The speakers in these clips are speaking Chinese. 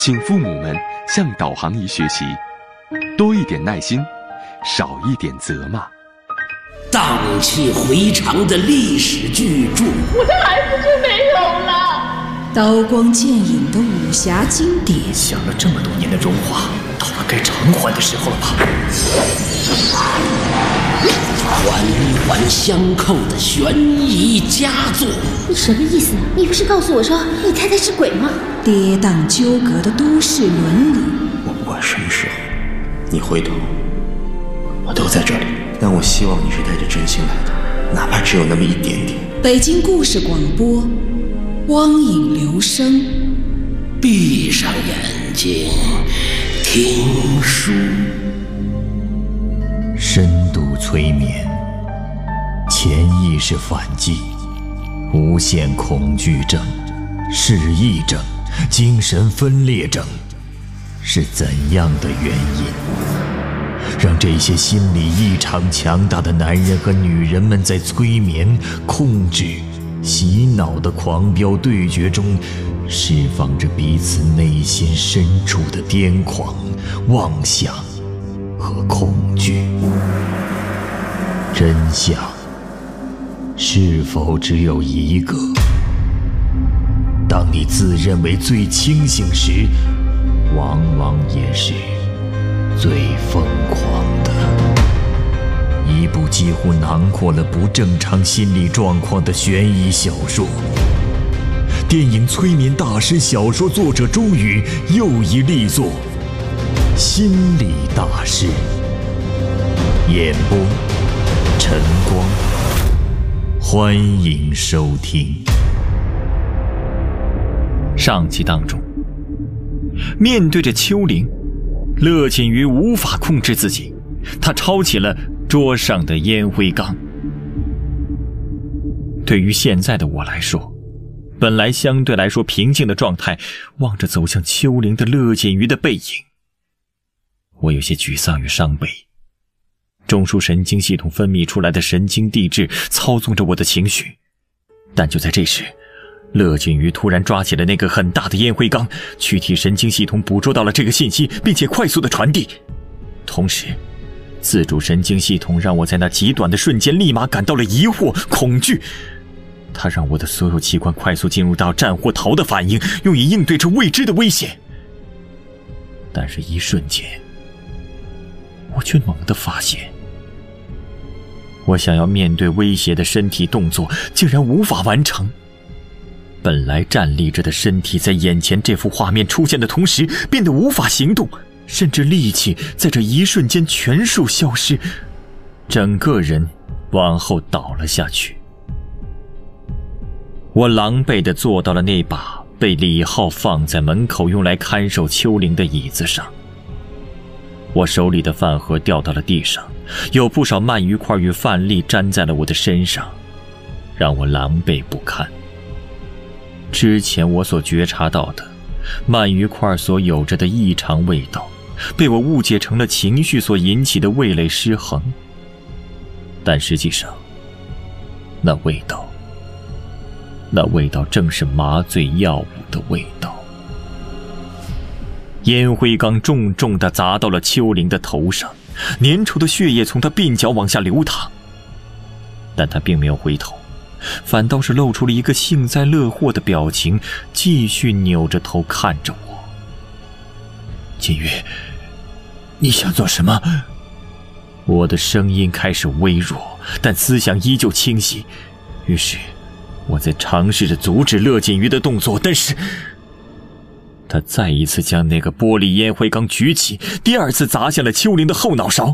请父母们向导航仪学习，多一点耐心，少一点责骂。 荡气回肠的历史巨著， 我的孩子就没有了。 刀光剑影的武侠经典， 想了这么多年的荣华，到了该偿还的时候了吧？ 环环相扣的悬疑佳作。 你什么意思？你不是告诉我说你太太是鬼吗？ 跌宕纠葛的都市伦理。 我不管什么时候你回头，我都在这里。但我希望你是带着真心来的，哪怕只有那么一点点。 北京故事广播，光影留声。 闭上眼睛，听书。 深度催眠，潜意识反击，无限恐惧症、失忆症、精神分裂症，是怎样的原因？让这些心理异常强大的男人和女人们在催眠、控制、洗脑的狂飙对决中，释放着彼此内心深处的癫狂、妄想和恐惧。真相是否只有一个？当你自认为最清醒时，往往也是最疯狂的。一部几乎囊括了不正常心理状况的悬疑小说。电影催眠大师小说作者周宇又一力作《心理大师》，演播晨光，欢迎收听。 上集当中，面对着丘陵，乐锦瑜无法控制自己，他抄起了桌上的烟灰缸。对于现在的我来说，本来相对来说平静的状态，望着走向丘陵的乐锦瑜的背影，我有些沮丧与伤悲。中枢神经系统分泌出来的神经递质操纵着我的情绪，但就在这时，乐锦瑜突然抓起了那个很大的烟灰缸，躯体神经系统捕捉到了这个信息，并且快速的传递。同时，自主神经系统让我在那极短的瞬间立马感到了疑惑、恐惧。它让我的所有器官快速进入到战或逃的反应，用以应对这未知的危险。但是一瞬间，我却猛地发现，我想要面对威胁的身体动作竟然无法完成。本来站立着的身体在眼前这幅画面出现的同时变得无法行动，甚至力气在这一瞬间全数消失，整个人往后倒了下去。我狼狈地坐到了那把被李浩放在门口用来看守丘陵的椅子上。我手里的饭盒掉到了地上，有不少鳗鱼块与饭粒粘在了我的身上，让我狼狈不堪。之前我所觉察到的鳗鱼块所有着的异常味道，被我误解成了情绪所引起的味蕾失衡，但实际上，那味道正是麻醉药物的味道。烟灰缸重重地砸到了丘陵的头上，粘稠的血液从他鬓角往下流淌，但他并没有回头，反倒是露出了一个幸灾乐祸的表情，继续扭着头看着我。锦瑜，你想做什么？我的声音开始微弱，但思想依旧清晰。于是我在尝试着阻止乐锦瑜的动作，但是他再一次将那个玻璃烟灰缸举起，第二次砸向了丘陵的后脑勺。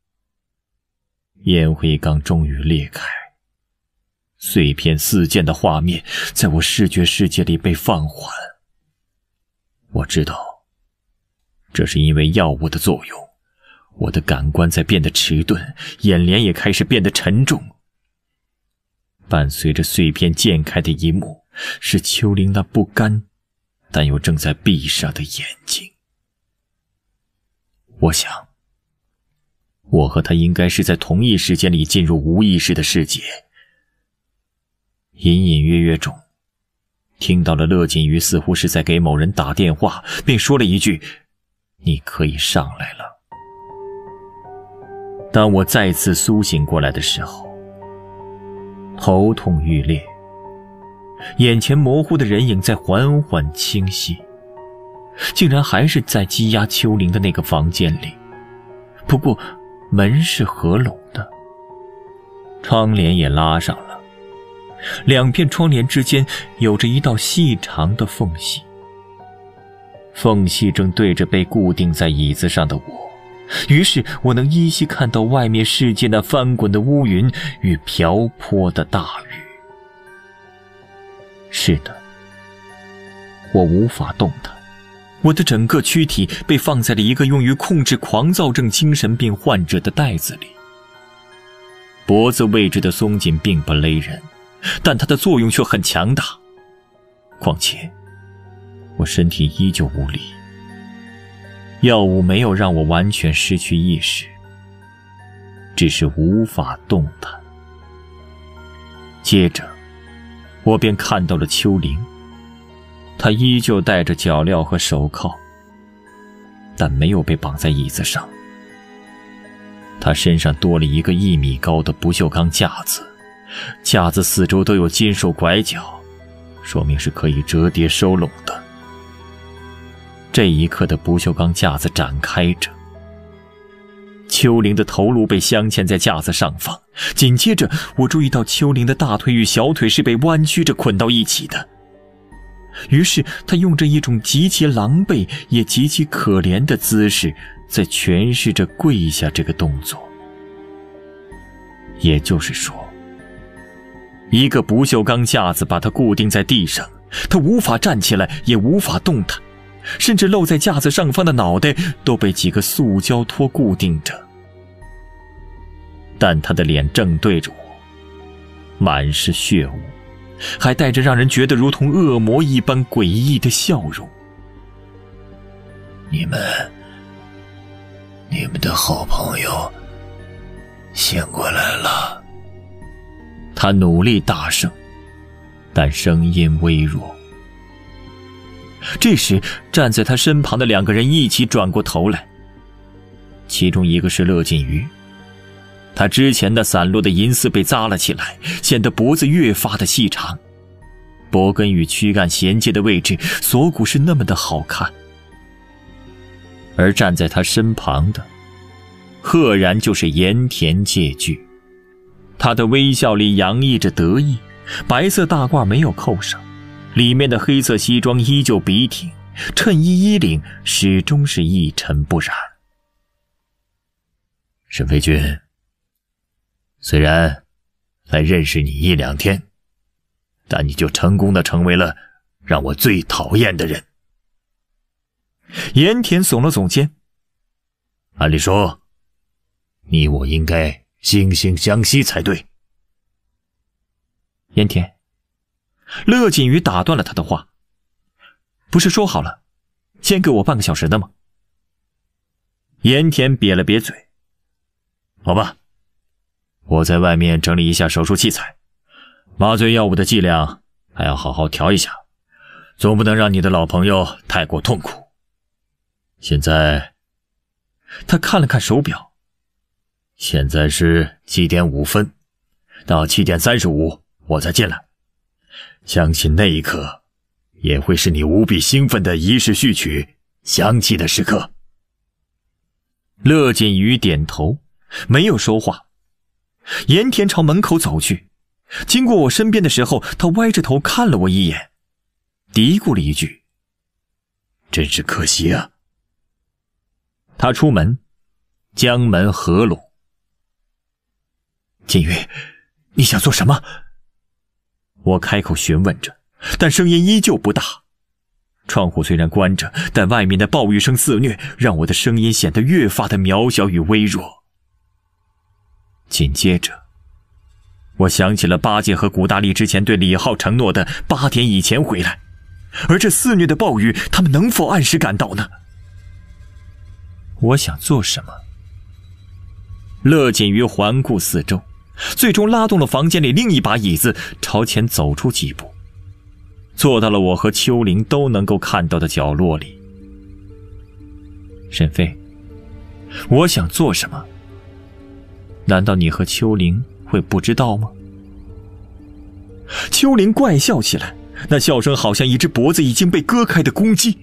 烟灰缸终于裂开，碎片四溅的画面在我视觉世界里被放缓。我知道，这是因为药物的作用，我的感官在变得迟钝，眼帘也开始变得沉重。伴随着碎片溅开的一幕，是丘陵那不甘但又正在闭上的眼睛。我想，我和他应该是在同一时间里进入无意识的世界。隐隐约约中， 听到了乐锦瑜似乎是在给某人打电话，便说了一句：“你可以上来了。”当我再次苏醒过来的时候，头痛欲裂，眼前模糊的人影在缓缓清晰，竟然还是在羁押秋玲的那个房间里，不过门是合拢的，窗帘也拉上了，两片窗帘之间有着一道细长的缝隙，缝隙正对着被固定在椅子上的我，于是我能依稀看到外面世界那翻滚的乌云与瓢泼的大雨。是的，我无法动弹，我的整个躯体被放在了一个用于控制狂躁症精神病患者的袋子里。脖子位置的松紧并不勒人，但它的作用却很强大。况且我身体依旧无力，药物没有让我完全失去意识，只是无法动弹。接着我便看到了秋玲，她依旧戴着脚镣和手铐，但没有被绑在椅子上。她身上多了一个1米高的不锈钢架子，架子四周都有金属拐角，说明是可以折叠收拢的。这一刻的不锈钢架子展开着，秋玲的头颅被镶嵌在架子上方，紧接着我注意到秋玲的大腿与小腿是被弯曲着捆到一起的，于是她用着一种极其狼狈也极其可怜的姿势在诠释着跪下这个动作。也就是说，一个不锈钢架子把她固定在地上，她无法站起来，也无法动弹，甚至露在架子上方的脑袋都被几个塑胶托固定着。但他的脸正对着我，满是血污，还带着让人觉得如同恶魔一般诡异的笑容。 你们的好朋友醒过来了。 他努力大声，但声音微弱。这时站在他身旁的2个人一起转过头来，其中一个是乐锦瑜，他之前的散落的银丝被扎了起来，显得脖子越发的细长，脖根与躯干衔接的位置锁骨是那么的好看。而站在他身旁的赫然就是盐田介剧，他的微笑里洋溢着得意，白色大褂没有扣上，里面的黑色西装依旧笔挺，衬衣衣领始终是一尘不染。 沈飞君，虽然才认识你1、2天，但你就成功的成为了让我最讨厌的人。 盐田耸了耸肩， 按理说你我应该惺惺相惜才对。 盐田，乐锦瑜打断了他的话，不是说好了先给我半个小时的吗？盐田瘪了瘪嘴， 好吧，我在外面整理一下手术器材，麻醉药物的剂量还要好好调一下，总不能让你的老朋友太过痛苦。现在他看了看手表， 现在是7点5分，到7点35我再进来，相信那一刻也会是你无比兴奋的仪式序曲响起的时刻。 乐锦瑜点头，没有说话。盐田朝门口走去，经过我身边的时候，他歪着头看了我一眼，嘀咕了一句： 真是可惜啊。 他出门，将门合拢。锦瑜，你想做什么？我开口询问着，但声音依旧不大。窗户虽然关着，但外面的暴雨声肆虐，让我的声音显得越发的渺小与微弱。紧接着，我想起了八戒和古大力之前对李浩承诺的8点以前回来，而这肆虐的暴雨，他们能否按时赶到呢？我想做什么？乐锦瑜环顾四周，最终拉动了房间里另一把椅子，朝前走出几步。 坐到了我和秋玲都能够看到的角落里。沈飞，我想做什么，难道你和秋玲会不知道吗？秋玲怪笑起来，那笑声好像一只脖子已经被割开的公鸡。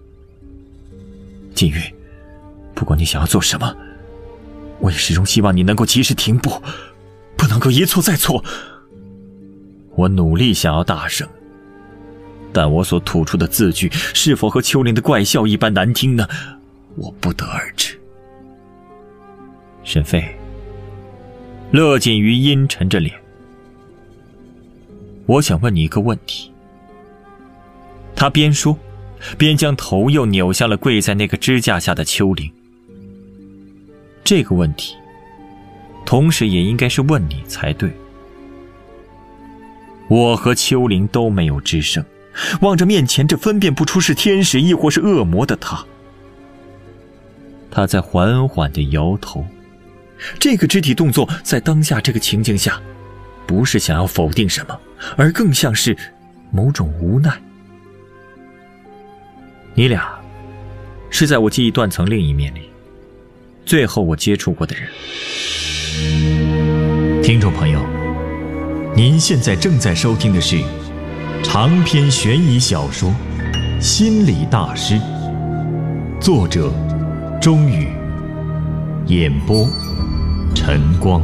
锦玉，不管你想要做什么，我也始终希望你能够及时停步，不能够一错再错。我努力想要大声，但我所吐出的字句是否和秋玲的怪笑一般难听呢？我不得而知。沈飞，乐锦瑜阴沉着脸，我想问你一个问题。他边说边将头又扭向了跪在那个支架下的秋玲。这个问题同时也应该是问你才对。我和秋玲都没有吱声，望着面前这分辨不出是天使亦或是恶魔的他。他在缓缓地摇头，这个肢体动作在当下这个情境下，不是想要否定什么，而更像是某种无奈。你俩是在我记忆断层另一面里最后我接触过的人。 听众朋友，您现在正在收听的是长篇悬疑小说《心理大师》，作者钟宇，演播晨光。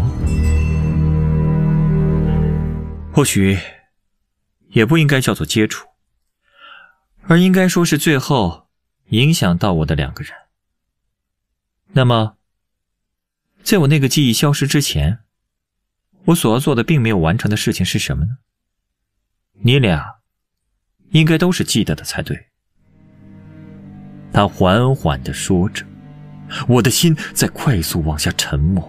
或许也不应该叫做接触，而应该说是最后影响到我的两个人。那么在我那个记忆消失之前，我所要做的并没有完成的事情是什么呢？你俩应该都是记得的才对。他缓缓地说着，我的心在快速往下沉没。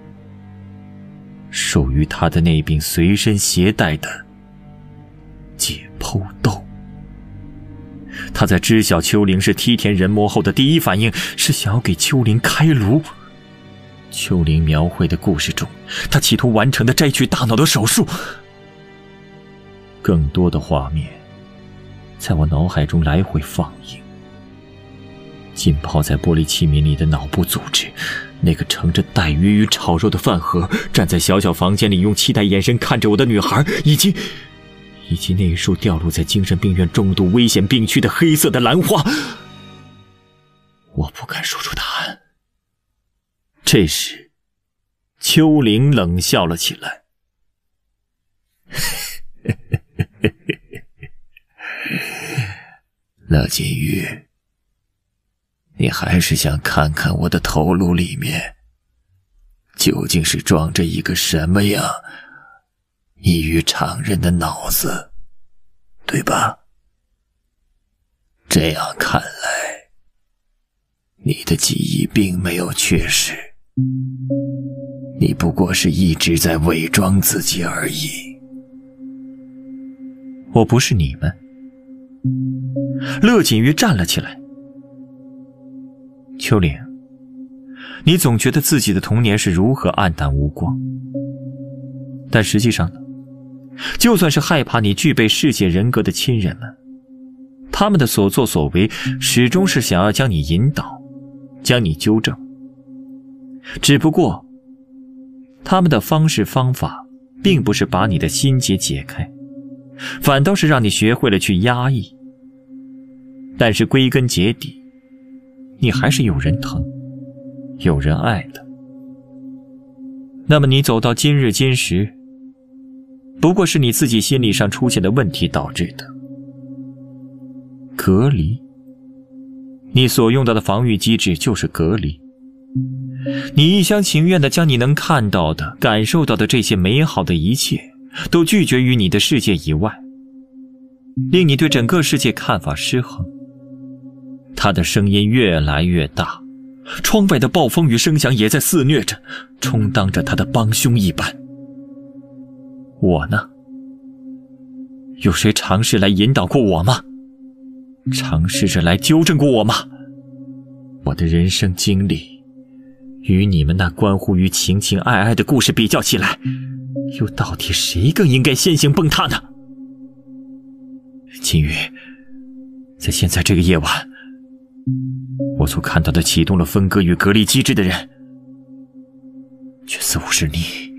属于他的那柄随身携带的解剖刀，他在知晓秋玲是梯田人魔后的第一反应是想要给秋玲开颅。秋玲描绘的故事中，他企图完成的摘取大脑的手术，更多的画面在我脑海中来回放映。浸泡在玻璃器皿里的脑部组织，那个盛着带鱼与炒肉的饭盒，站在小小房间里用期待眼神看着我的女孩，以及那一束掉落在精神病院重度危险病区的黑色的兰花。我不敢说出答案。这时秋玲冷笑了起来。乐锦玉，你还是想看看我的头颅里面究竟是装着一个什么样异于常人的脑子，对吧？这样看来，你的记忆并没有缺失，你不过是一直在伪装自己而已。我不是你们。乐锦瑜站了起来。秋玲，你总觉得自己的童年是如何黯淡无光，但实际上呢，就算是害怕你具备世界人格的亲人们，他们的所作所为始终是想要将你引导，将你纠正。只不过他们的方式方法并不是把你的心结解开，反倒是让你学会了去压抑。但是归根结底，你还是有人疼，有人爱的。那么你走到今日今时，不过是你自己心理上出现的问题导致的。隔离，你所用到的防御机制就是隔离。你一厢情愿地将你能看到的、感受到的这些美好的一切都拒绝于你的世界以外，令你对整个世界看法失衡。他的声音越来越大，窗外的暴风雨声响也在肆虐着，充当着他的帮凶一般。我呢？有谁尝试来引导过我吗？尝试着来纠正过我吗？我的人生经历与你们那关乎于情情爱爱的故事比较起来，又到底谁更应该先行崩塌呢？ 金鱼，在现在这个夜晚，我所看到的启动了分割与隔离机制的人，却似乎是你。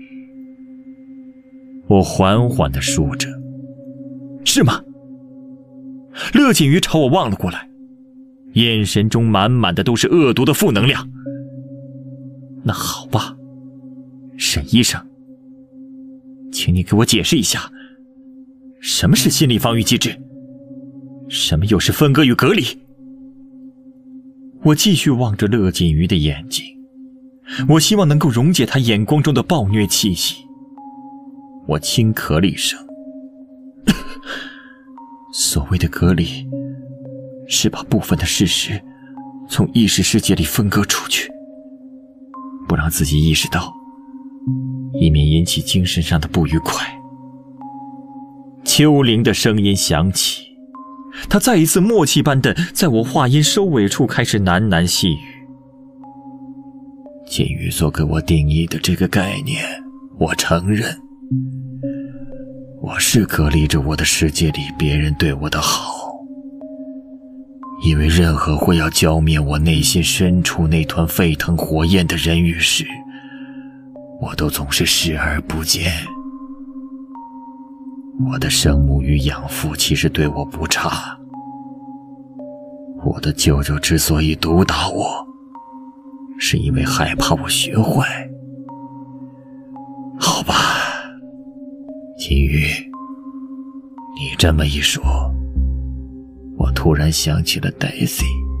我缓缓地说着。是吗？乐锦鱼朝我望了过来，眼神中满满的都是恶毒的负能量。那好吧，沈医生，请你给我解释一下，什么是心理防御机制？什么又是分割与隔离？我继续望着乐锦鱼的眼睛，我希望能够溶解他眼光中的暴虐气息。我轻咳了一声。所谓的隔离，是把部分的事实从意识世界里分割出去，不让自己意识到，以免引起精神上的不愉快。秋玲的声音响起，她再一次默契般的在我话音收尾处开始喃喃细语。金鱼所给我定义的这个概念，我承认，我是隔离着我的世界里别人对我的好，因为任何会要浇灭我内心深处那团沸腾火焰的人与事，我都总是视而不见。我的生母与养父其实对我不差，我的舅舅之所以毒打我，是因为害怕我学坏。好吧，金鱼，你这么一说，我突然想起了 Daisy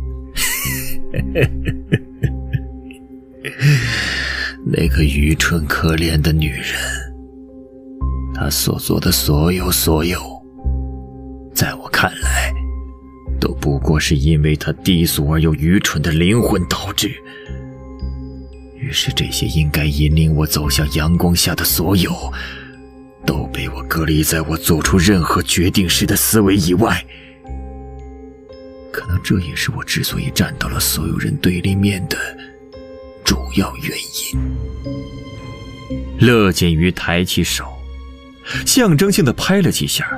那个愚蠢可怜的女人，她所做的所有，在我看来都不过是因为她低俗而又愚蠢的灵魂导致。于是这些应该引领我走向阳光下的所有，都被我隔离在我做出任何决定时的思维以外。可能这也是我之所以站到了所有人对立面的主要原因。乐锦鱼抬起手，象征性地拍了几下。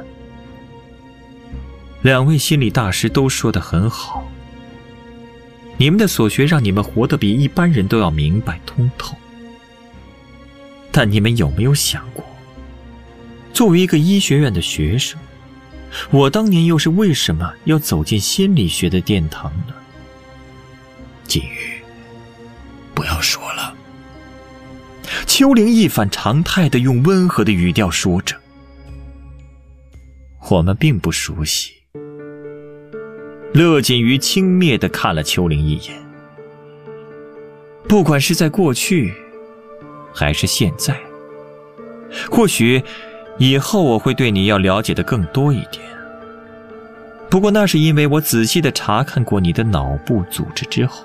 两位心理大师都说得很好，你们的所学让你们活得比一般人都要明白通透。但你们有没有想过，作为一个医学院的学生，我当年又是为什么要走进心理学的殿堂呢？金鱼，不要说了。秋玲一反常态地用温和的语调说着。我们并不熟悉。乐锦鱼轻蔑地看了秋玲一眼。不管是在过去还是现在，或许以后我会对你要了解的更多一点，不过那是因为我仔细地查看过你的脑部组织之后。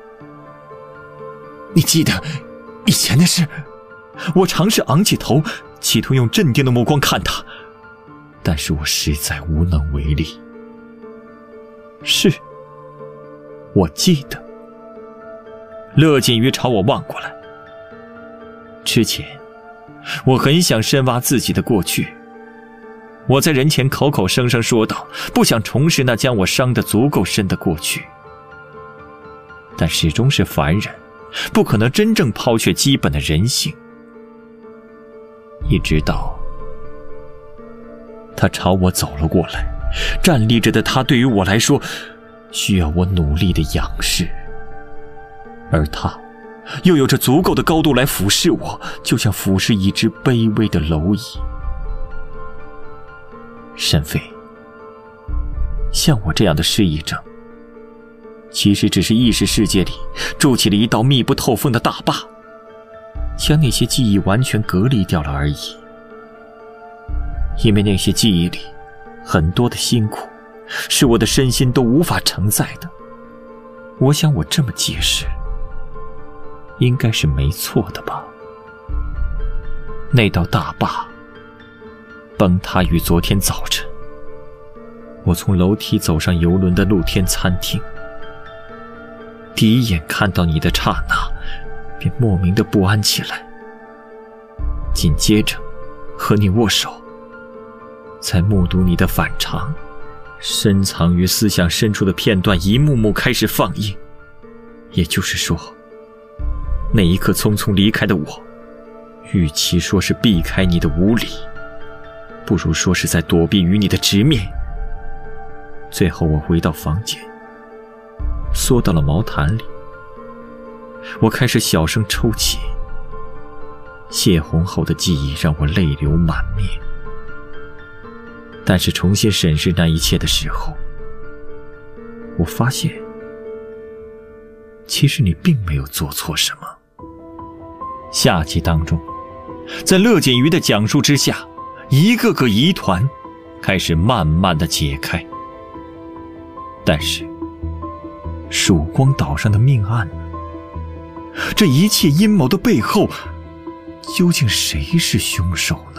你记得以前的事？我尝试昂起头，企图用镇定的目光看他，但是我实在无能为力。是，我记得。乐锦鱼朝我望过来。之前我很想深挖自己的过去，我在人前口口声声说道不想重拾那将我伤得足够深的过去，但始终是凡人，不可能真正抛却基本的人性。一直到他朝我走了过来，站立着的他对于我来说需要我努力的仰视，而他又有着足够的高度来俯视我，就像俯视一只卑微的蝼蚁。沈飞，像我这样的失忆症，其实只是意识世界里筑起了一道密不透风的大坝，将那些记忆完全隔离掉了而已。因为那些记忆里很多的辛苦是我的身心都无法承载的。我想我这么解释应该是没错的吧。那道大坝崩塌于昨天早晨，我从楼梯走上邮轮的露天餐厅，第一眼看到你的刹那便莫名的不安起来，紧接着和你握手，才目睹你的反常深藏于思想深处的片段一幕幕开始放映。也就是说，那一刻匆匆离开的我，与其说是避开你的无礼，不如说是在躲避于你的直面。最后我回到房间，缩到了毛毯里，我开始小声抽泣。泄洪后的记忆让我泪流满面，但是重新审视那一切的时候，我发现其实你并没有做错什么。下集当中，在乐简瑜的讲述之下，一个个疑团开始慢慢的解开。但是曙光岛上的命案呢？这一切阴谋的背后，究竟谁是凶手呢？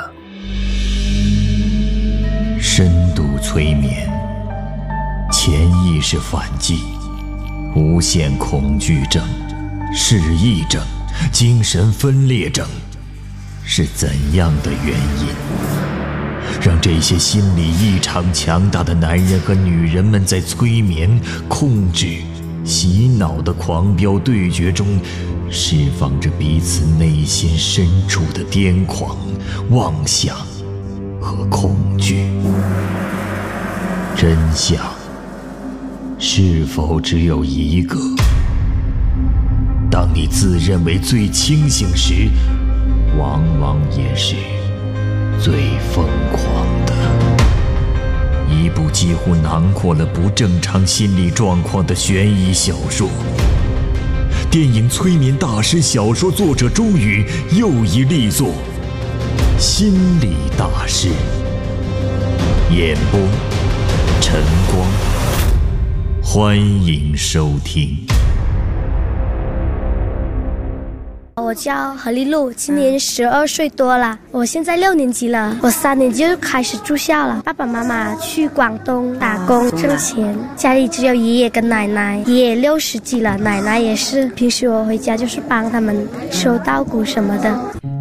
深度催眠，潜意识反击，无限恐惧症、失忆症、精神分裂症，是怎样的原因，让这些心理异常强大的男人和女人们在催眠、控制、洗脑的狂飙对决中，释放着彼此内心深处的癫狂、妄想和恐惧？真相是否只有一个？当你自认为最清醒时，往往也是最疯狂的。一部几乎囊括了不正常心理状况的悬疑小说。电影催眠大师小说作者终于又一力作，心理大师。演播晨光，欢迎收听。 我叫何丽露，今年12岁多了，我现在6年级了，我3年级就开始住校了。爸爸妈妈去广东打工挣钱，家里只有爷爷跟奶奶，爷爷60几了，奶奶也是，平时我回家就是帮他们收稻谷什么的。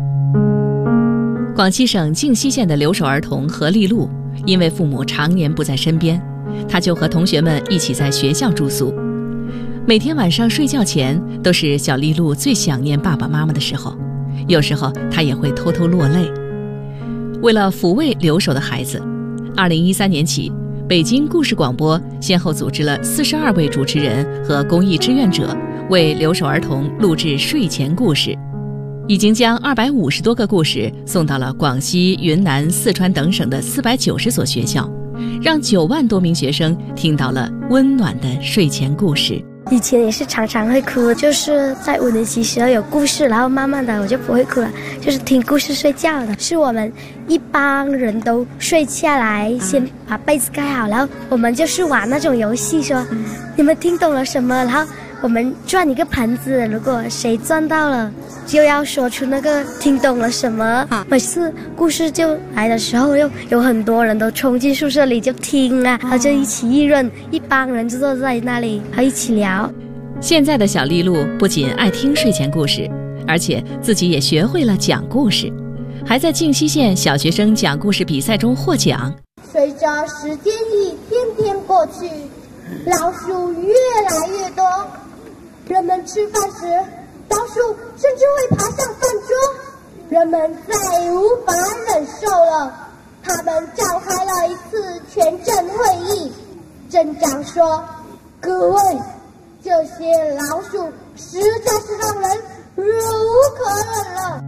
广西省靖西县的留守儿童何丽露，因为父母常年不在身边，她就和同学们一起在学校住宿。每天晚上睡觉前，都是小丽露最想念爸爸妈妈的时候，有时候她也会偷偷落泪。为了抚慰留守的孩子，2013年起，北京故事广播先后组织了42位主持人和公益志愿者，为留守儿童录制睡前故事，已经将250多个故事送到了广西、云南、四川等省的490所学校，让9万多名学生听到了温暖的睡前故事。 以前也是常常会哭，就是在5年级时候有故事，然后慢慢的我就不会哭了，就是听故事睡觉的。是我们一帮人都睡下来，先把被子盖好，然后我们就是玩那种游戏，说你们听懂了什么，然后我们转一个盘子，如果谁转到了就要说出那个听懂了什么。每次故事就来的时候，又有很多人都冲进宿舍里就听啊，然后就一起议论，一帮人就坐在那里还一起聊。 现在的小丽露不仅爱听睡前故事，而且自己也学会了讲故事，还在靖西县小学生讲故事比赛中获奖。 随着时间一天天过去，老鼠越来越多，人们吃饭时老鼠甚至会爬上饭桌，人们再无法忍受了，他们召开了一次全镇会议。镇长说：“各位，这些老鼠实在是让人忍无可忍了。”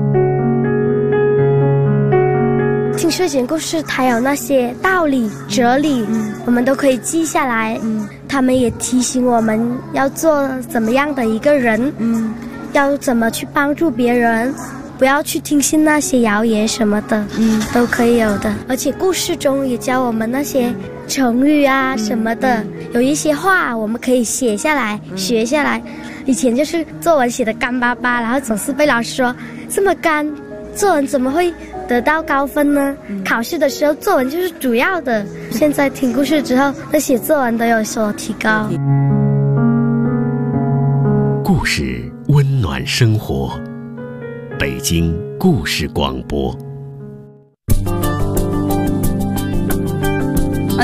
听睡前故事，它有那些道理、哲理，我们都可以记下来。他们也提醒我们要做怎么样的一个人，要怎么去帮助别人，不要去听信那些谣言什么的，都可以有的。而且故事中也教我们那些成语啊什么的，有一些话我们可以写下来、学下来。以前就是作文写的干巴巴，然后总是被老师说这么干，作文怎么会得到高分呢？考试的时候作文就是主要的。现在听故事之后，那写作文都有所提高。 故事温暖生活，北京故事广播。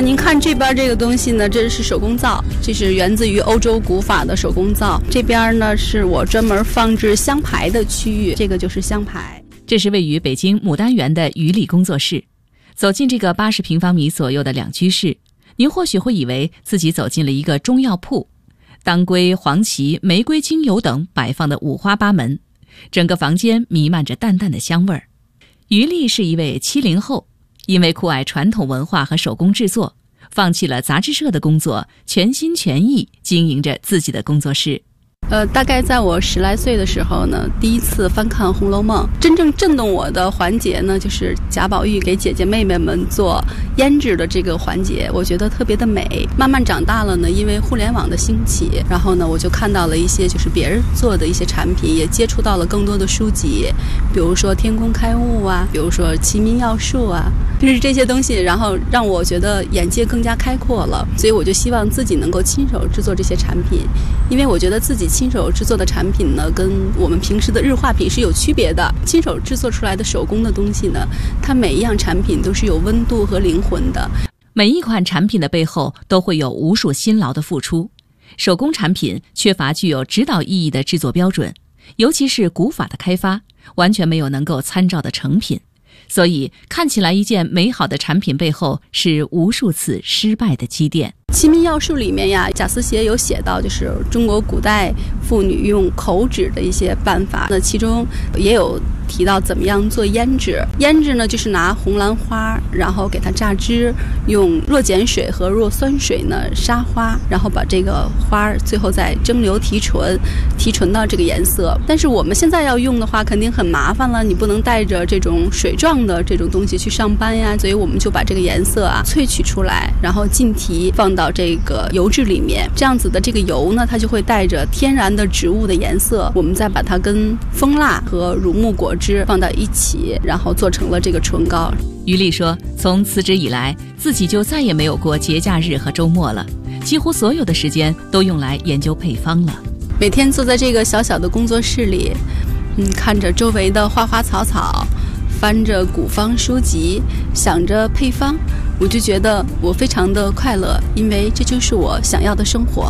您看这边这个东西呢，这是手工皂，这是源自于欧洲古法的手工皂。这边呢是我专门放置香牌的区域，这个就是香牌。 这是位于北京牡丹园的于丽工作室。走进这个80平方米左右的两居室，您或许会以为自己走进了一个中药铺，当归、黄芪、玫瑰精油等摆放的五花八门，整个房间弥漫着淡淡的香味儿。于丽是一位70后，因为酷爱传统文化和手工制作，放弃了杂志社的工作，全心全意经营着自己的工作室。 大概在我10来岁的时候呢，第一次翻看《红楼梦》，真正震动我的环节呢，就是贾宝玉给姐姐妹妹们做胭脂的这个环节，我觉得特别的美。慢慢长大了呢，因为互联网的兴起，然后呢，我就看到了一些就是别人做的一些产品，也接触到了更多的书籍，比如说《天工开物》啊，比如说《齐民要术》啊，就是这些东西，然后让我觉得眼界更加开阔了。所以我就希望自己能够亲手制作这些产品，因为我觉得自己亲手制作的产品呢，跟我们平时的日化品是有区别的。亲手制作出来的手工的东西呢，它每一样产品都是有温度和灵魂的。 每一款产品的背后都会有无数辛劳的付出。手工产品缺乏具有指导意义的制作标准，尤其是古法的开发，完全没有能够参照的成品。所以看起来一件美好的产品背后是无数次失败的积淀。 齐民要术里面呀，贾思勰有写到，就是中国古代妇女用口脂的一些办法。那其中也有提到怎么样做胭脂。胭脂呢，就是拿红兰花，然后给它榨汁，用弱碱水和弱酸水呢杀花，然后把这个花最后再蒸馏提纯，提纯到这个颜色。但是我们现在要用的话，肯定很麻烦了，你不能带着这种水状的这种东西去上班呀，所以我们就把这个颜色萃取出来，然后浸提放到这个油脂里面，这样子的这个油呢，它就会带着天然的植物的颜色，我们再把它跟蜂蜡和乳木果汁放到一起，然后做成了这个唇膏。 于丽说，从辞职以来，自己就再也没有过节假日和周末了，几乎所有的时间都用来研究配方了。 每天坐在这个小小的工作室里，看着周围的花花草草，翻着古方书籍，想着配方，我就觉得我非常的快乐，因为这就是我想要的生活。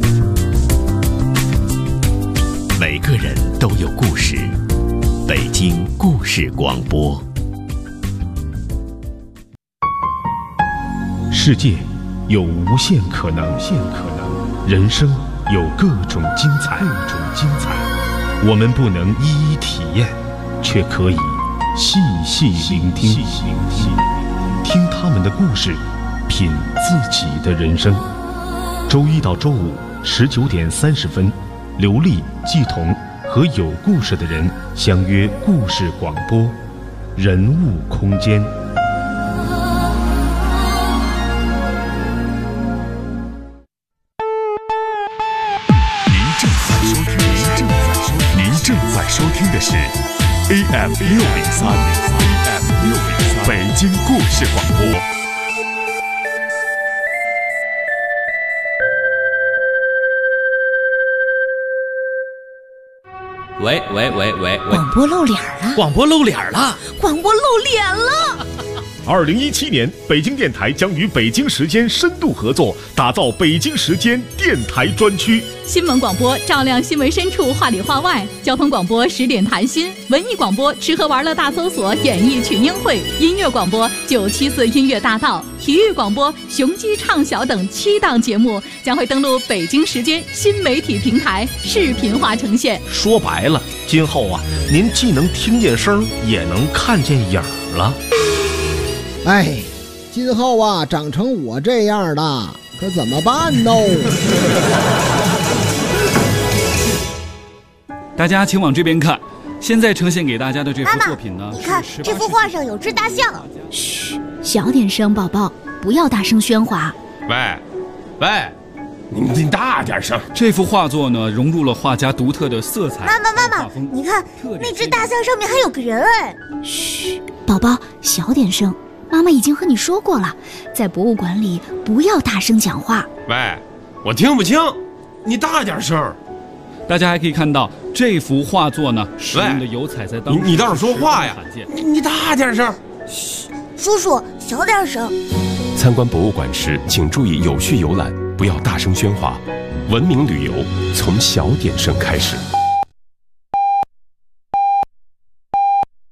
每个人都有故事，北京故事广播。 世界有无限可能，人生有各种精彩，我们不能一一体验，却可以细细聆听，听他们的故事，品自己的人生。周一到周五19点30分，刘丽、季彤和有故事的人相约故事广播，人物空间。 您正在收听的是 AM603，北京故事广播。 喂， 广播露脸了！ 广播露脸了 ！2017年，北京电台将与北京时间深度合作，打造北京时间电台专区。 新闻广播照亮新闻深处，话里话外；交通广播10点谈心；文艺广播吃喝玩乐大搜索，演艺群英会；音乐广播974音乐大道；体育广播雄鸡畅晓等7档节目将会登陆北京时间新媒体平台，视频化呈现。 说白了，今后您既能听见声，也能看见影儿了。 哎，今后长成我这样的，可怎么办呢？ 大家请往这边看，现在呈现给大家的这幅作品呢， 你看这幅画上有只大象。 嘘，小点声，宝宝，不要大声喧哗。 喂，你大点声。 这幅画作呢，融入了画家独特的色彩。 妈妈，你看那只大象上面还有个人哎。 嘘，宝宝，小点声。妈妈已经和你说过了，在博物馆里不要大声讲话。 喂，我听不清，你大点声。 大家还可以看到这幅画作呢，使用的油彩在当时你倒是说话呀！你大点声。 嘘，叔叔小点声。 参观博物馆时，请注意有序游览，不要大声喧哗。文明旅游从小点声开始。